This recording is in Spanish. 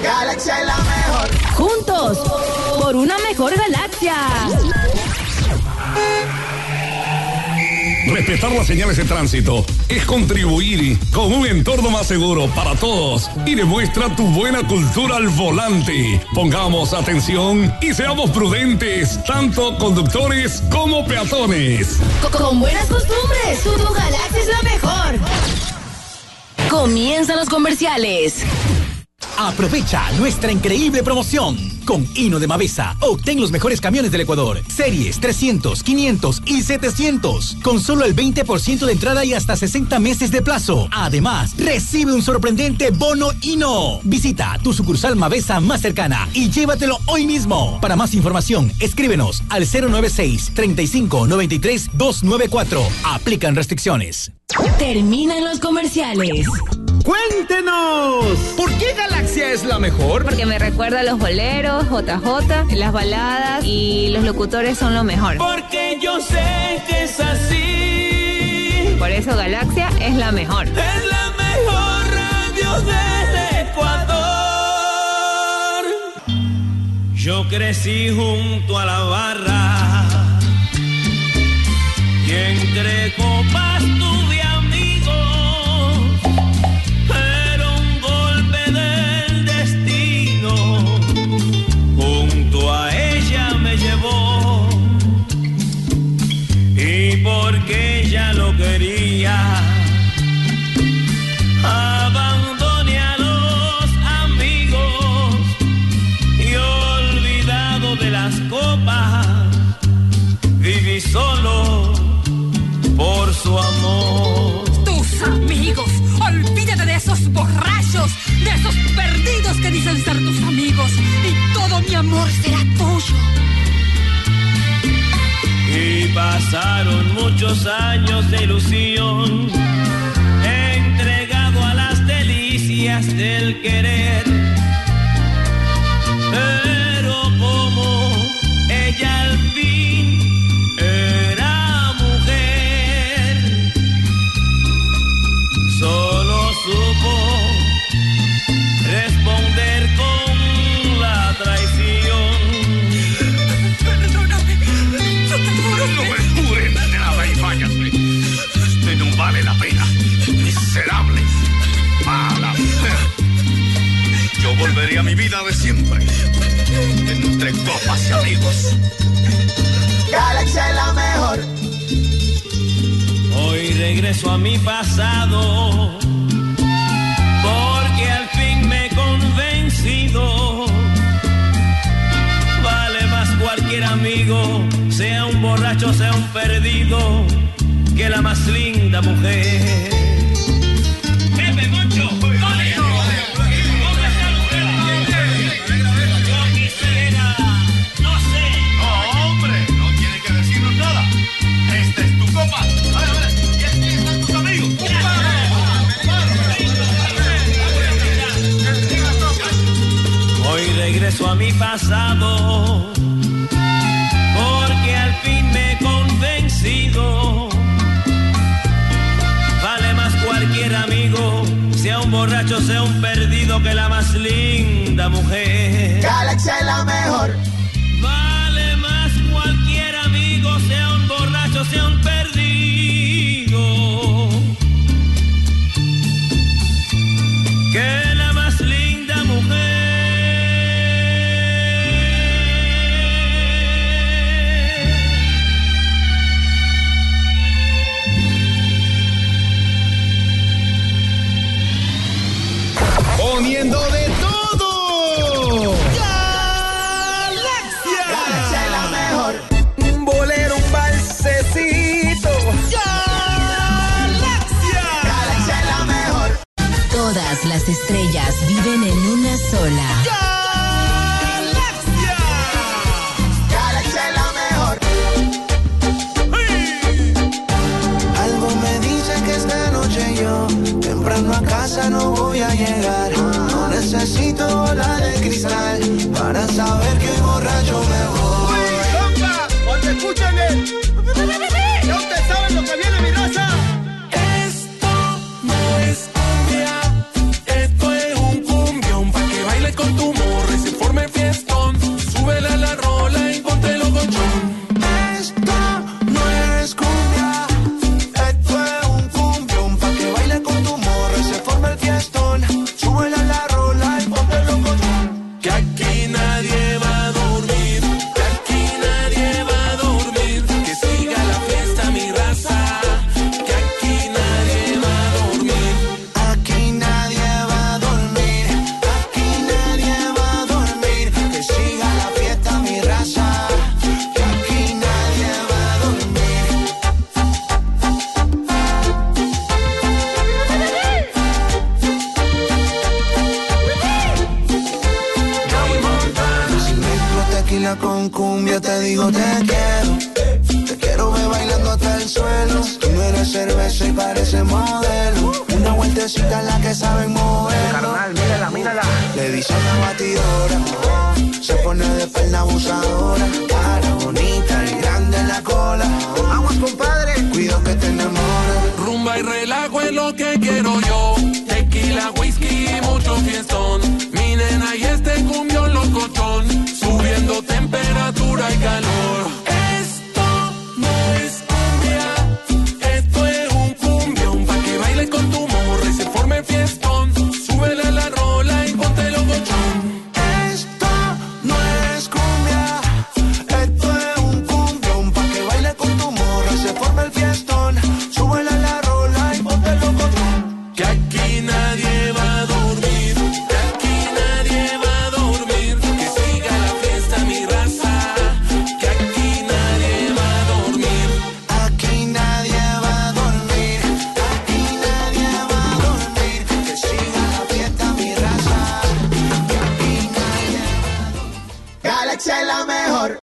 Galaxia es la mejor. Juntos, por una mejor galaxia. Respetar las señales de tránsito es contribuir con un entorno más seguro para todos y demuestra tu buena cultura al volante. Pongamos atención y seamos prudentes, tanto conductores como peatones. Con buenas costumbres, tu galaxia es la mejor. Comienzan los comerciales. Aprovecha nuestra increíble promoción. Con Hino de Mavesa, obtén los mejores camiones del Ecuador. Series 300, 500 y 700. Con solo el 20% de entrada y hasta 60 meses de plazo. Además, recibe un sorprendente bono Hino. Visita tu sucursal Mavesa más cercana y llévatelo hoy mismo. Para más información, escríbenos al 096-3593-294. Aplican restricciones. Terminan los comerciales. ¡Cuéntenos! ¿Por qué Galaxia es la mejor? Porque me recuerda a los boleros, JJ, las baladas y los locutores son lo mejor. Porque yo sé que es así. Por eso Galaxia es la mejor. Es la mejor radio del Ecuador. Yo crecí junto a la barra y entre copas tuve amigos. Porque ella lo quería, abandoné a los amigos y olvidado de las copas, viví solo por su amor. Tus amigos, olvídate de esos borrachos, de esos perdidos que dicen ser tus amigos, y todo mi amor será tuyo. Y pasaron muchos años de ilusión, entregado a las delicias del querer. Pero como ella al fin era mujer, solo supo responder con la traición. No me juren nada y váyase. Usted no vale la pena. Miserable. Mala. Yo volveré a mi vida de siempre. Entre copas y amigos. Galaxia es la mejor. Hoy regreso a mi pasado, porque al fin me he convencido. Vale más cualquier amigo, sea un borracho, sea un perdido, que la más linda mujer. ¡Jefe, Moncho! ¿Dónde está la mujer? Yo quisiera, no sé. No, hombre, no tiene que decirnos nada. Esta es tu copa. A ver, y aquí están tus amigos. Hoy regreso a mi pasado, porque al fin me he convencido. Vale más cualquier amigo, sea un borracho, sea un perdido, que la más linda mujer. Galaxia es la mejor. Vale más cualquier amigo, sea un borracho, sea un perdido, que la más linda mujer. Poniendo de todo. Galaxia. Galaxia es la mejor. Un bolero, un balsecito. Galaxia. Galaxia es la mejor. Todas las estrellas viven en una sola. Galaxia. Galaxia es la mejor. Algo me dice que esta noche yo temprano a casa no voy a llegar. No necesito bola de cristal para saber que borracho me voy. Uy, compa, cuando escuchan el... Ya ustedes saben lo que viene, mi raza. Esto no es cumbia, esto es un cumbión pa' que bailes con tu tequila con cumbia, te digo te quiero. Te quiero ver bailando hasta el suelo. Tú no eres cerveza y pareces modelo. Una vueltecita en la que saben mover. Carnal, mírala, mírala. Le dice a la batidora, se pone de perna abusadora. Cara bonita y grande la cola. Vamos, compadre. Cuido que te enamores. Rumba y relajo es lo que quiero yo. Tequila, whisky y mucho fiestón. Mi nena y este cumbión locochón. Subiendo temperatura y calor. Esto no es cumbia, esto es un cumbión. Pa' que bailes con tu morra y se forme el fiestón. Súbele la rola y ponte locochón. Esto no es cumbia, esto es un cumbión. Pa' que baile con tu morra y se forme el fiestón. Súbele la rola y ponte locochón. Que aquí nadie va a dormir, que aquí nadie va a dormir. Que siga la fiesta mi raza, que aquí nadie va a dormir. Aquí nadie va a dormir, aquí nadie va a dormir. Que siga la fiesta mi raza, que aquí nadie va a dormir. Galaxy es la mejor.